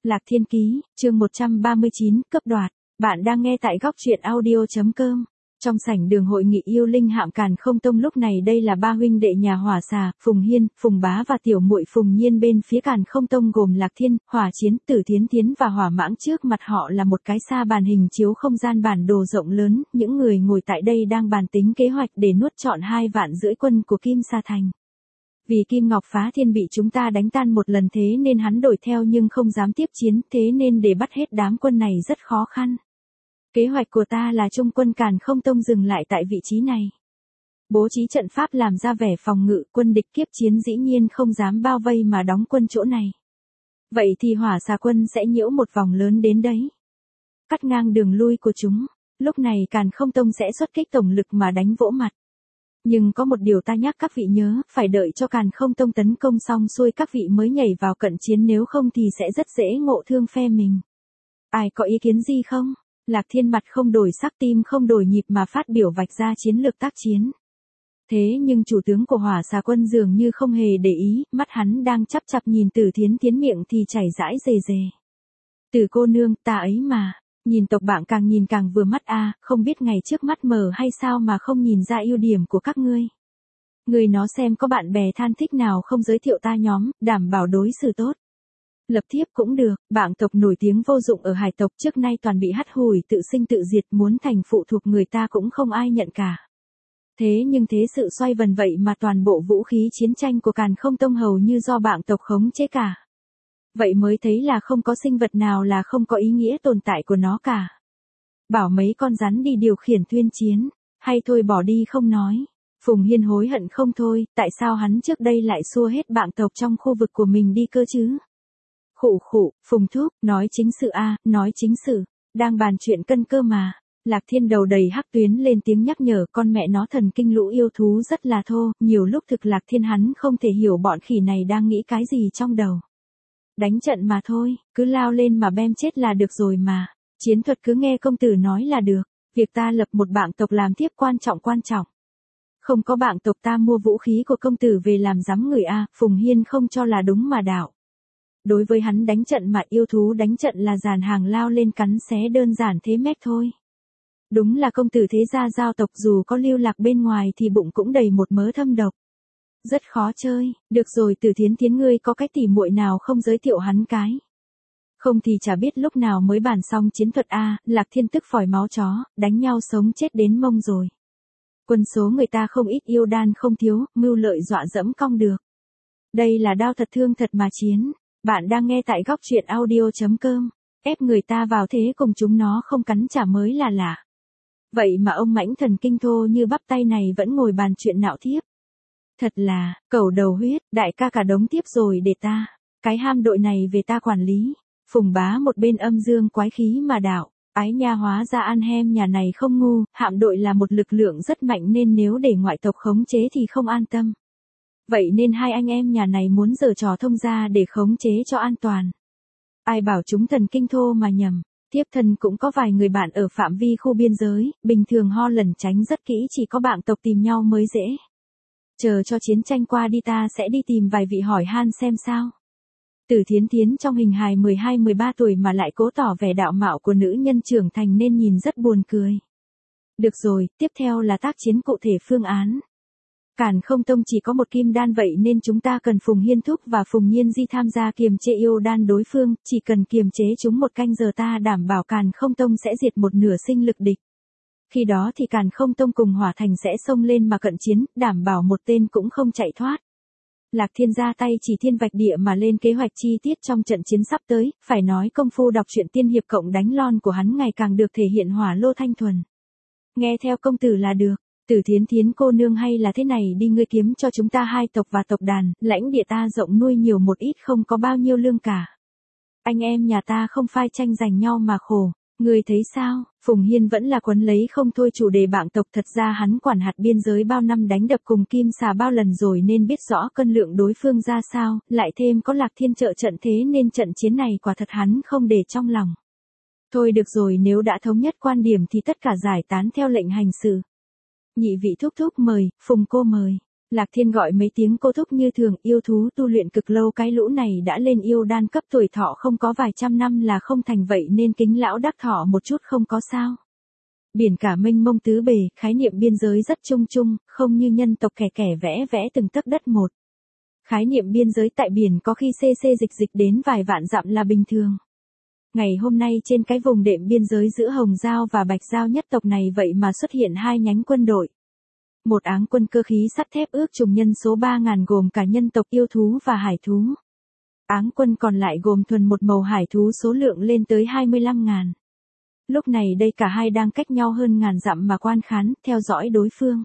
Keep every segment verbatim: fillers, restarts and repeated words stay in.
Lạc Thiên Ký, chương một trăm ba mươi chín, cấp đoạt. Bạn đang nghe tại góc truyện audio chấm com. Trong sảnh đường hội nghị yêu linh hạm Càn Không Tông lúc này đây là ba huynh đệ nhà Hỏa Xà, Phùng Hiên, Phùng Bá và tiểu muội Phùng Nhiên bên phía Càn Không Tông gồm Lạc Thiên, Hỏa Chiến, Tử Thiến Thiến và Hỏa Mãng, trước mặt họ là một cái sa bàn hình chiếu không gian bản đồ rộng lớn, những người ngồi tại đây đang bàn tính kế hoạch để nuốt trọn hai vạn rưỡi quân của Kim Sa Thành. Vì Kim Ngọc Phá Thiên bị chúng ta đánh tan một lần thế nên hắn đổi theo nhưng không dám tiếp chiến, thế nên để bắt hết đám quân này rất khó khăn. Kế hoạch của ta là trung quân Càn Không Tông dừng lại tại vị trí này. Bố trí trận pháp làm ra vẻ phòng ngự, quân địch kiếp chiến dĩ nhiên không dám bao vây mà đóng quân chỗ này. Vậy thì Hỏa Xà quân sẽ nhiễu một vòng lớn đến đấy. Cắt ngang đường lui của chúng, lúc này Càn Không Tông sẽ xuất kích tổng lực mà đánh vỗ mặt. Nhưng có một điều ta nhắc các vị nhớ, phải đợi cho Càn Không Tông tấn công xong xuôi các vị mới nhảy vào cận chiến, nếu không thì sẽ rất dễ ngộ thương phe mình. Ai có ý kiến gì không? Lạc Thiên mặt không đổi sắc, tim không đổi nhịp mà phát biểu vạch ra chiến lược tác chiến. Thế nhưng chủ tướng của Hỏa Xà quân dường như không hề để ý, mắt hắn đang chắp chặp nhìn Tử Thiến Thiến, miệng thì chảy rãi rề rề. Tử cô nương, ta ấy mà. Nhìn tộc bạn càng nhìn càng vừa mắt a, à, không biết ngày trước mắt mờ hay sao mà không nhìn ra ưu điểm của các ngươi. Người nó xem có bạn bè than thích nào không giới thiệu ta nhóm, đảm bảo đối xử tốt. Lập thiếp cũng được, bạn tộc nổi tiếng vô dụng ở hải tộc trước nay toàn bị hắt hủi tự sinh tự diệt, muốn thành phụ thuộc người ta cũng không ai nhận cả. Thế nhưng thế sự xoay vần vậy mà toàn bộ vũ khí chiến tranh của Càn Không Tông hầu như do bạn tộc khống chế cả. Vậy mới thấy là không có sinh vật nào là không có ý nghĩa tồn tại của nó cả. Bảo mấy con rắn đi điều khiển tuyên chiến, hay thôi bỏ đi không nói. Phùng Hiên hối hận không thôi, tại sao hắn trước đây lại xua hết bạn tộc trong khu vực của mình đi cơ chứ? Khụ khụ, Phùng Thúc, nói chính sự a, à, nói chính sự, đang bàn chuyện cân cơ mà. Lạc Thiên đầu đầy hắc tuyến lên tiếng nhắc nhở, con mẹ nó thần kinh lũ yêu thú rất là thô, nhiều lúc thực Lạc Thiên hắn không thể hiểu bọn khỉ này đang nghĩ cái gì trong đầu. Đánh trận mà thôi, cứ lao lên mà bem chết là được rồi mà. Chiến thuật cứ nghe công tử nói là được. Việc ta lập một bảng tộc làm tiếp quan trọng quan trọng. Không có bảng tộc ta mua vũ khí của công tử về làm giám người a. Phùng Hiên không cho là đúng mà đạo. Đối với hắn đánh trận mà yêu thú đánh trận là dàn hàng lao lên cắn xé đơn giản thế mép thôi. Đúng là công tử thế gia giao tộc dù có lưu lạc bên ngoài thì bụng cũng đầy một mớ thâm độc. Rất khó chơi, được rồi Tử Thiến Thiến, ngươi có cái tỉ muội nào không giới thiệu hắn cái. Không thì chả biết lúc nào mới bàn xong chiến thuật a. À, Lạc Thiên tức phòi máu chó, đánh nhau sống chết đến mông rồi. Quân số người ta không ít, yêu đan không thiếu, mưu lợi dọa dẫm cong được. Đây là đao thật thương thật mà chiến. Bạn đang nghe tại góc truyện audio chấm com. Ép người ta vào thế cùng chúng nó không cắn trả mới là lạ. Vậy mà ông mãnh thần kinh thô như bắp tay này vẫn ngồi bàn chuyện nạo thiếp. Thật là, cẩu đầu huyết, đại ca cả đống tiếp rồi để ta. Cái ham đội này về ta quản lý. Phùng Bá một bên âm dương quái khí mà đạo. Ái nha, hóa ra An Hem nhà này không ngu, hạm đội là một lực lượng rất mạnh nên nếu để ngoại tộc khống chế thì không an tâm. Vậy nên hai anh em nhà này muốn giở trò thông gia để khống chế cho an toàn. Ai bảo chúng thần kinh thô mà nhầm. Tiếp thân cũng có vài người bạn ở phạm vi khu biên giới, bình thường ho lẩn tránh rất kỹ, chỉ có bạn tộc tìm nhau mới dễ. Chờ cho chiến tranh qua đi ta sẽ đi tìm vài vị hỏi han xem sao. Tử Thiến Thiến trong hình hài mười hai mười ba tuổi mà lại cố tỏ vẻ đạo mạo của nữ nhân trưởng thành nên nhìn rất buồn cười. Được rồi, tiếp theo là tác chiến cụ thể phương án. Càn Không Tông chỉ có một kim đan, vậy nên chúng ta cần Phùng Hiên Thúc và Phùng Nhiên Di tham gia kiềm chế yêu đan đối phương, chỉ cần kiềm chế chúng một canh giờ ta đảm bảo Càn Không Tông sẽ diệt một nửa sinh lực địch. Khi đó thì Càn Không Tông cùng Hỏa Thành sẽ xông lên mà cận chiến, đảm bảo một tên cũng không chạy thoát. Lạc Thiên ra tay chỉ thiên vạch địa mà lên kế hoạch chi tiết trong trận chiến sắp tới, phải nói công phu đọc truyện tiên hiệp cộng đánh lon của hắn ngày càng được thể hiện hỏa lô thanh thuần. Nghe theo công tử là được. Tử Thiến Thiến cô nương, hay là thế này đi, ngươi kiếm cho chúng ta hai tộc và tộc đàn, lãnh địa ta rộng nuôi nhiều một ít không có bao nhiêu lương cả. Anh em nhà ta không phai tranh giành nhau mà khổ, ngươi thấy sao? Phùng Hiên vẫn là quấn lấy không thôi chủ đề bảng tộc, thật ra hắn quản hạt biên giới bao năm đánh đập cùng Kim Xà bao lần rồi nên biết rõ cân lượng đối phương ra sao, lại thêm có Lạc Thiên trợ trận thế nên trận chiến này quả thật hắn không để trong lòng. Thôi được rồi, nếu đã thống nhất quan điểm thì tất cả giải tán theo lệnh hành sự. Nhị vị thúc thúc mời, Phùng cô mời. Lạc Thiên gọi mấy tiếng cô thúc như thường, yêu thú tu luyện cực lâu cái lũ này đã lên yêu đan cấp, tuổi thọ không có vài trăm năm là không thành, vậy nên kính lão đắc thọ một chút không có sao. Biển cả mênh mông tứ bề, khái niệm biên giới rất chung chung, không như nhân tộc kẻ kẻ vẽ vẽ từng tấc đất một. Khái niệm biên giới tại biển có khi xê xê dịch dịch đến vài vạn dặm là bình thường. Ngày hôm nay trên cái vùng đệm biên giới giữa Hồng Giao và Bạch Giao nhất tộc này vậy mà xuất hiện hai nhánh quân đội. Một áng quân cơ khí sắt thép ước chừng nhân số ba nghìn gồm cả nhân tộc yêu thú và hải thú. Áng quân còn lại gồm thuần một màu hải thú số lượng lên tới hai mươi lăm nghìn. Lúc này đây cả hai đang cách nhau hơn ngàn dặm mà quan khán, theo dõi đối phương.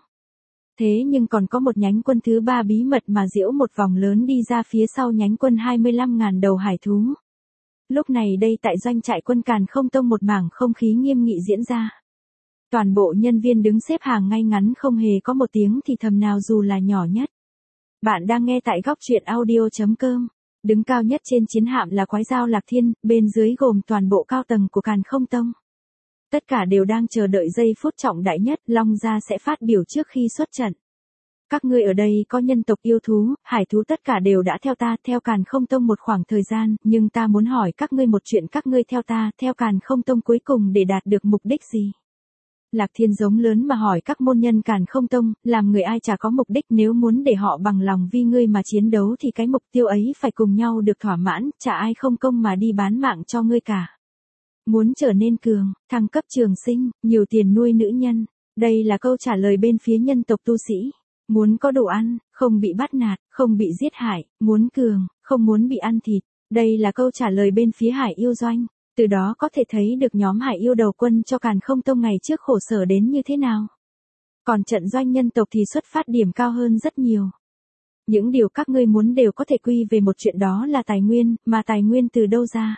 Thế nhưng còn có một nhánh quân thứ ba bí mật mà diễu một vòng lớn đi ra phía sau nhánh quân hai mươi lăm nghìn đầu hải thú. Lúc này đây tại doanh trại quân Càn Không Tông một mảng không khí nghiêm nghị diễn ra. Toàn bộ nhân viên đứng xếp hàng ngay ngắn không hề có một tiếng thì thầm nào dù là nhỏ nhất. Bạn đang nghe tại góc truyện audio chấm com. Đứng cao nhất trên chiến hạm là quái dao Lạc Thiên, bên dưới gồm toàn bộ cao tầng của Càn Không Tông. Tất cả đều đang chờ đợi giây phút trọng đại nhất, Long Gia sẽ phát biểu trước khi xuất trận. Các ngươi ở đây có nhân tộc yêu thú, hải thú tất cả đều đã theo ta, theo Càn Không Tông một khoảng thời gian, nhưng ta muốn hỏi các ngươi một chuyện, các ngươi theo ta, theo Càn Không Tông cuối cùng để đạt được mục đích gì? Lạc Thiên giống lớn mà hỏi các môn nhân Càn Không Tông, làm người ai chả có mục đích, nếu muốn để họ bằng lòng vì ngươi mà chiến đấu thì cái mục tiêu ấy phải cùng nhau được thỏa mãn, chả ai không công mà đi bán mạng cho ngươi cả. Muốn trở nên cường, thăng cấp trường sinh, nhiều tiền nuôi nữ nhân, đây là câu trả lời bên phía nhân tộc tu sĩ. Muốn có đồ ăn, không bị bắt nạt, không bị giết hại, muốn cường, không muốn bị ăn thịt, đây là câu trả lời bên phía Hải Yêu Doanh. Từ đó có thể thấy được nhóm Hải Yêu đầu quân cho Càn Không Tông ngày trước khổ sở đến như thế nào. Còn trận doanh nhân tộc thì xuất phát điểm cao hơn rất nhiều. Những điều các ngươi muốn đều có thể quy về một chuyện, đó là tài nguyên, mà tài nguyên từ đâu ra?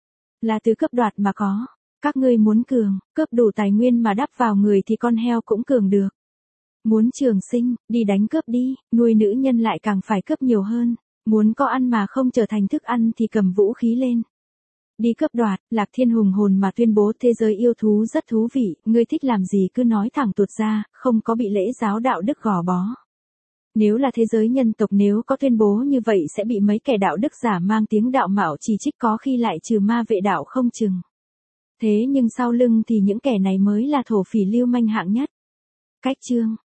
Là từ cướp đoạt mà có. Các ngươi muốn cường, cướp đủ tài nguyên mà đắp vào người thì con heo cũng cường được. Muốn trường sinh, đi đánh cướp đi, nuôi nữ nhân lại càng phải cướp nhiều hơn. Muốn có ăn mà không trở thành thức ăn thì cầm vũ khí lên. Đi cướp đoạt, Lạc Thiên hùng hồn mà tuyên bố thế giới yêu thú rất thú vị, ngươi thích làm gì cứ nói thẳng tuột ra, không có bị lễ giáo đạo đức gò bó. Nếu là thế giới nhân tộc nếu có tuyên bố như vậy sẽ bị mấy kẻ đạo đức giả mang tiếng đạo mạo chỉ trích, có khi lại trừ ma vệ đạo không chừng. Thế nhưng sau lưng thì những kẻ này mới là thổ phỉ lưu manh hạng nhất. Cách chương